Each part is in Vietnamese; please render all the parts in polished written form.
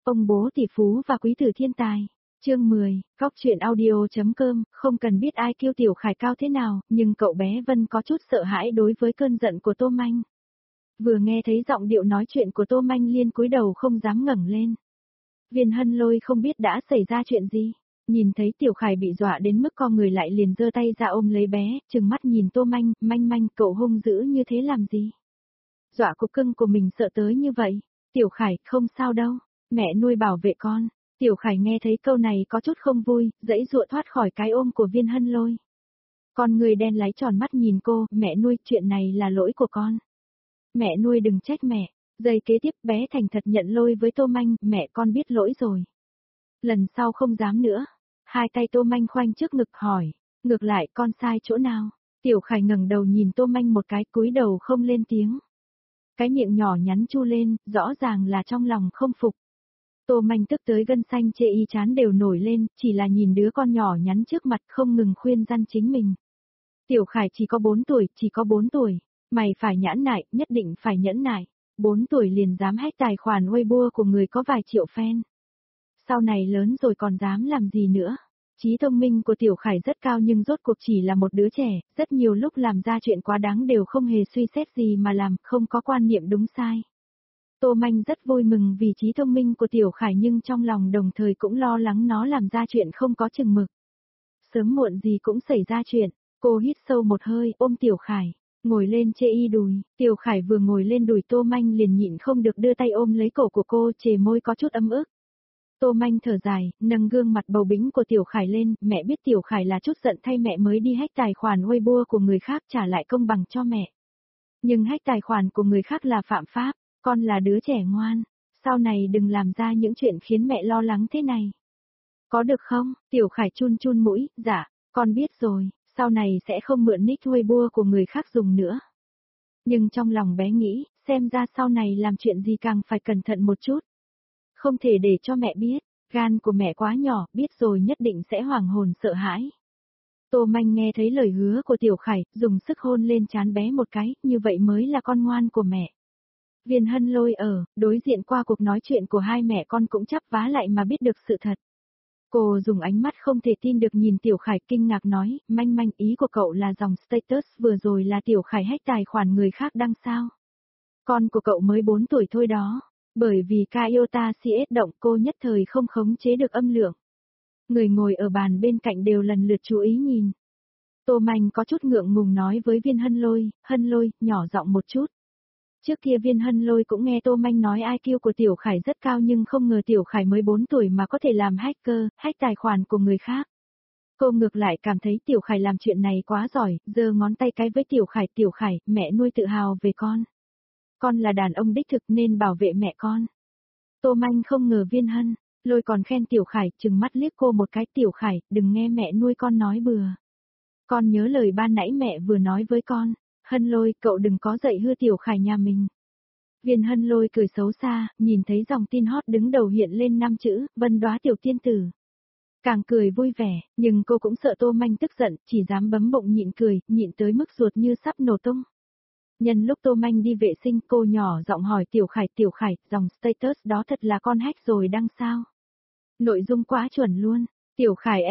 Ông bố tỷ phú và quý tử thiên tài. Chương 10, Góc truyện audio.com, không cần biết ai kêu Tiểu Khải cao thế nào, nhưng cậu bé Vân có chút sợ hãi đối với cơn giận của Tô Manh. Vừa nghe thấy giọng điệu nói chuyện của Tô Manh liền cúi đầu không dám ngẩng lên. Viên Hân Lôi không biết đã xảy ra chuyện gì. Nhìn thấy Tiểu Khải bị dọa đến mức co người lại liền giơ tay ra ôm lấy bé, trừng mắt nhìn Tô Manh, manh cậu hung dữ như thế làm gì? Dọa cục cưng của mình sợ tới như vậy. Tiểu Khải, không sao đâu, mẹ nuôi bảo vệ con. Tiểu Khải nghe thấy câu này có chút không vui, giãy giụa thoát khỏi cái ôm của Viên Hân Lôi. Con người đen láy tròn mắt nhìn cô, mẹ nuôi, chuyện này là lỗi của con. Mẹ nuôi đừng trách mẹ. Giây kế tiếp bé thành thật nhận lôi với Tô Manh, mẹ con biết lỗi rồi. Lần sau không dám nữa. Hai tay Tô Manh khoanh trước ngực hỏi, ngược lại con sai chỗ nào? Tiểu Khải ngẩng đầu nhìn Tô Manh một cái, cúi đầu không lên tiếng. Cái miệng nhỏ nhắn chu lên, rõ ràng là trong lòng không phục. Tô Manh tức tới gân xanh chê y chán đều nổi lên, chỉ là nhìn đứa con nhỏ nhắn trước mặt không ngừng khuyên răn chính mình. Tiểu Khải chỉ có 4 tuổi, chỉ có 4 tuổi. Mày phải nhãn nại, nhất định phải nhẫn nại. 4 tuổi liền dám hack tài khoản Weibo của người có vài triệu fan. Sau này lớn rồi còn dám làm gì nữa? Trí thông minh của Tiểu Khải rất cao nhưng rốt cuộc chỉ là một đứa trẻ, rất nhiều lúc làm ra chuyện quá đáng đều không hề suy xét gì mà làm, không có quan niệm đúng sai. Tô Manh rất vui mừng vì trí thông minh của Tiểu Khải nhưng trong lòng đồng thời cũng lo lắng nó làm ra chuyện không có chừng mực. Sớm muộn gì cũng xảy ra chuyện, cô hít sâu một hơi ôm Tiểu Khải, ngồi lên chê y đùi, Tiểu Khải vừa ngồi lên đùi Tô Manh liền nhịn không được đưa tay ôm lấy cổ của cô, chề môi có chút ấm ức. Tô Manh thở dài, nâng gương mặt bầu bĩnh của Tiểu Khải lên, mẹ biết Tiểu Khải là chút giận thay mẹ mới đi hack tài khoản Weibo của người khác trả lại công bằng cho mẹ. Nhưng hack tài khoản của người khác là phạm pháp, con là đứa trẻ ngoan, sau này đừng làm ra những chuyện khiến mẹ lo lắng thế này. Có được không? Tiểu Khải chun chun mũi, dạ, con biết rồi, sau này sẽ không mượn nick Weibo của người khác dùng nữa. Nhưng trong lòng bé nghĩ, xem ra sau này làm chuyện gì càng phải cẩn thận một chút. Không thể để cho mẹ biết, gan của mẹ quá nhỏ, biết rồi nhất định sẽ hoảng hồn sợ hãi. Tô Manh nghe thấy lời hứa của Tiểu Khải, dùng sức hôn lên trán bé một cái, như vậy mới là con ngoan của mẹ. Viên Hân Lôi đối diện qua cuộc nói chuyện của hai mẹ con cũng chắp vá lại mà biết được sự thật. Cô dùng ánh mắt không thể tin được nhìn Tiểu Khải kinh ngạc nói, Manh ý của cậu là dòng status vừa rồi là Tiểu Khải hack tài khoản người khác đăng sao? Con của cậu mới 4 tuổi thôi đó. Bởi vì Kaiota CS động cô nhất thời không khống chế được âm lượng. Người ngồi ở bàn bên cạnh đều lần lượt chú ý nhìn. Tô Manh có chút ngượng ngùng nói với Viên Hân Lôi, nhỏ giọng một chút. Trước kia Viên Hân Lôi cũng nghe Tô Manh nói IQ của Tiểu Khải rất cao nhưng không ngờ Tiểu Khải mới 4 tuổi mà có thể làm hacker, hack tài khoản của người khác. Cô ngược lại cảm thấy Tiểu Khải làm chuyện này quá giỏi, giơ ngón tay cái với Tiểu Khải, mẹ nuôi tự hào về con. Con là đàn ông đích thực nên bảo vệ mẹ con. Tô Manh không ngờ Viên Hân Lôi còn khen Tiểu Khải, trừng mắt liếc cô một cái, Tiểu Khải, đừng nghe mẹ nuôi con nói bừa. Con nhớ lời ban nãy mẹ vừa nói với con, Hân Lôi, cậu đừng có dạy hư Tiểu Khải nhà mình. Viên Hân Lôi cười xấu xa, nhìn thấy dòng tin hot đứng đầu hiện lên 5 chữ, Vân Đóa tiểu tiên tử. Càng cười vui vẻ, nhưng cô cũng sợ Tô Manh tức giận, chỉ dám bấm bụng nhịn cười, nhịn tới mức ruột như sắp nổ tung. Nhân lúc Tô Manh đi vệ sinh cô nhỏ giọng hỏi Tiểu Khải, dòng status đó thật là con hack rồi đăng sao? Nội dung quá chuẩn luôn. Tiểu Khải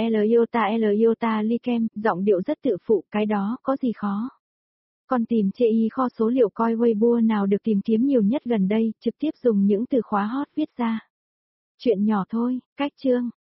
L Likem, giọng điệu rất tự phụ, cái đó có gì khó. Con tìm chê y kho số liệu coi Weibo nào được tìm kiếm nhiều nhất gần đây, trực tiếp dùng những từ khóa hot viết ra. Chuyện nhỏ thôi, cách chương.